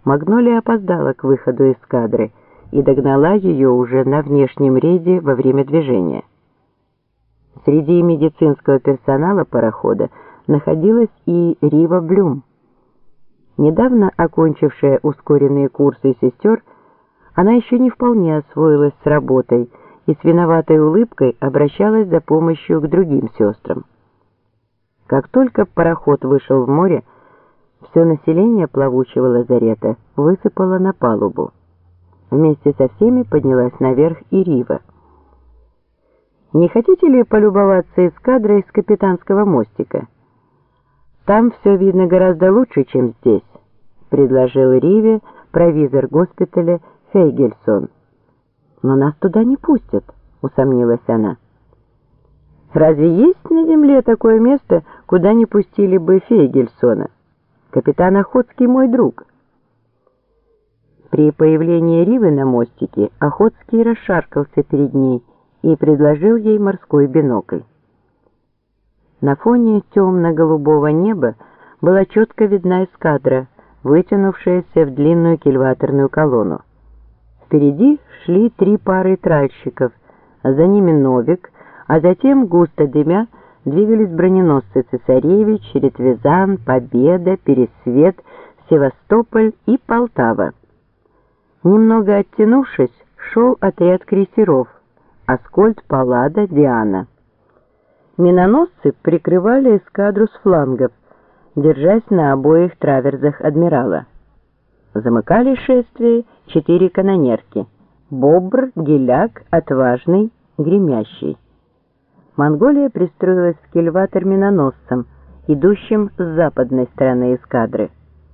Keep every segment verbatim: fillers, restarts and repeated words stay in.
Магнолия опоздала к выходу эскадры и догнала ее уже на внешнем рейде во время движения. Среди медицинского персонала парохода находилась и Рива Блюм. Недавно окончившая ускоренные курсы сестер, она еще не вполне освоилась с работой и с виноватой улыбкой обращалась за помощью к другим сестрам. Как только пароход вышел в море, все население плавучего лазарета высыпало на палубу. Вместе со всеми поднялась наверх и Рива. «Не хотите ли полюбоваться эскадрой с капитанского мостика? Там все видно гораздо лучше, чем здесь», — предложил Риве провизор госпиталя Фейгельсон. «Но нас туда не пустят», — усомнилась она. «Разве есть на земле такое место, куда не пустили бы Фейгельсона? Капитан Охотский мой друг». При появлении Ривы на мостике Охотский расшаркался перед ней и предложил ей морской бинокль. На фоне темно-голубого неба была четко видна эскадра, вытянувшаяся в длинную кильваторную колонну. Впереди шли три пары тральщиков, а за ними Новик, а затем, густо дымя, двигались броненосцы «Цесаревич», «Ретвизан», «Победа», «Пересвет», «Севастополь» и «Полтава». Немного оттянувшись, шел отряд крейсеров «Аскольд», «Паллада», «Диана». Миноносцы прикрывали эскадру с флангов, держась на обоих траверзах адмирала. Замыкали шествие четыре канонерки — «Бобр», «Геляк», «Отважный», «Гремящий». Монголия пристроилась в кильватор миноносцам, идущим с западной стороны эскадры.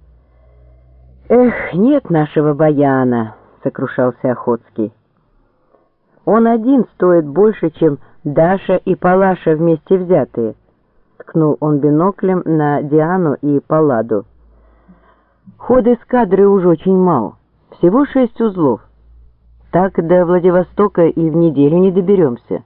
«Эх, нет нашего Баяна», — сокрушался Охотский. «Он один стоит больше, чем Даша и Палаша вместе взятые», — ткнул он биноклем на Диану и Палладу. «Ход эскадры уж очень мал, всего шесть узлов. Так до Владивостока и в неделю не доберемся».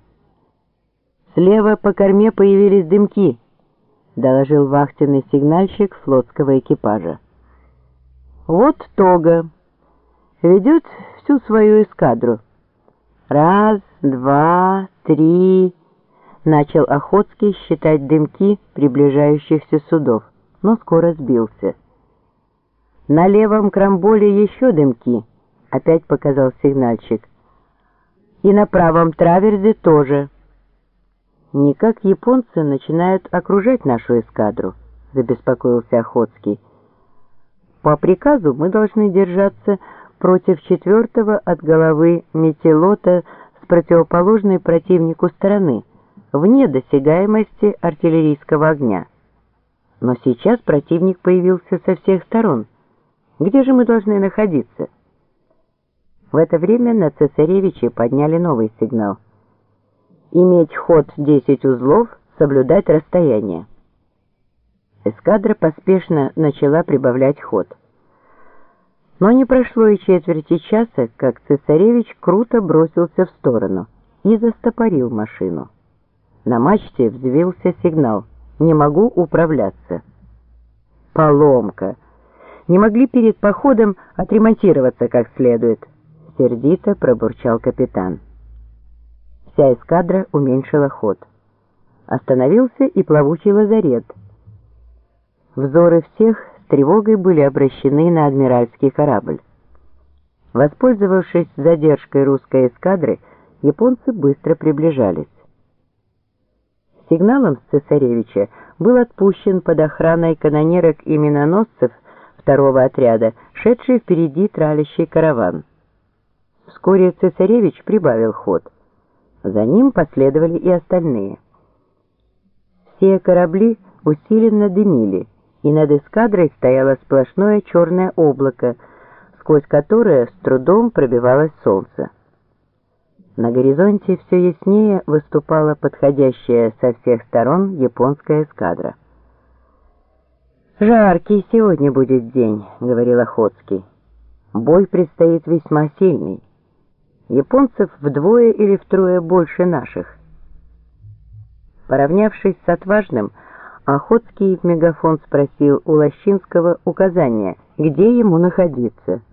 «Слева по корме появились дымки», — доложил вахтенный сигнальщик флотского экипажа. «Вот Тога ведет всю свою эскадру. Раз, два, три...» — начал Охотский считать дымки приближающихся судов, но скоро сбился. «На левом крамболе еще дымки», — опять показал сигнальщик. «И на правом траверзе тоже». «Никак японцы начинают окружать нашу эскадру», — забеспокоился Охотский. «По приказу мы должны держаться против четвертого от головы метелота с противоположной противнику стороны, вне досягаемости артиллерийского огня. Но сейчас противник появился со всех сторон. Где же мы должны находиться?» В это время на Цесаревиче подняли новый сигнал. «Иметь ход десять узлов, соблюдать расстояние». Эскадра поспешно начала прибавлять ход. Но не прошло и четверти часа, как Цесаревич круто бросился в сторону и застопорил машину. На мачте взвился сигнал «Не могу управляться». «Поломка! Не могли перед походом отремонтироваться как следует», — сердито пробурчал капитан. Вся эскадра уменьшила ход. Остановился и плавучий лазарет. Взоры всех с тревогой были обращены на адмиральский корабль. Воспользовавшись задержкой русской эскадры, японцы быстро приближались. Сигналом с Цесаревича был отпущен под охраной канонерок и миноносцев второго отряда, шедший впереди тралящий караван. Вскоре Цесаревич прибавил ход. За ним последовали и остальные. Все корабли усиленно дымили, и над эскадрой стояло сплошное черное облако, сквозь которое с трудом пробивалось солнце. На горизонте все яснее выступала подходящая со всех сторон японская эскадра. «Жаркий сегодня будет день», — говорил Охотский. «Бой предстоит весьма сильный. Японцев вдвое или втрое больше наших». Поравнявшись с Отважным, Охотский в мегафон спросил у Лощинского указания где ему находиться.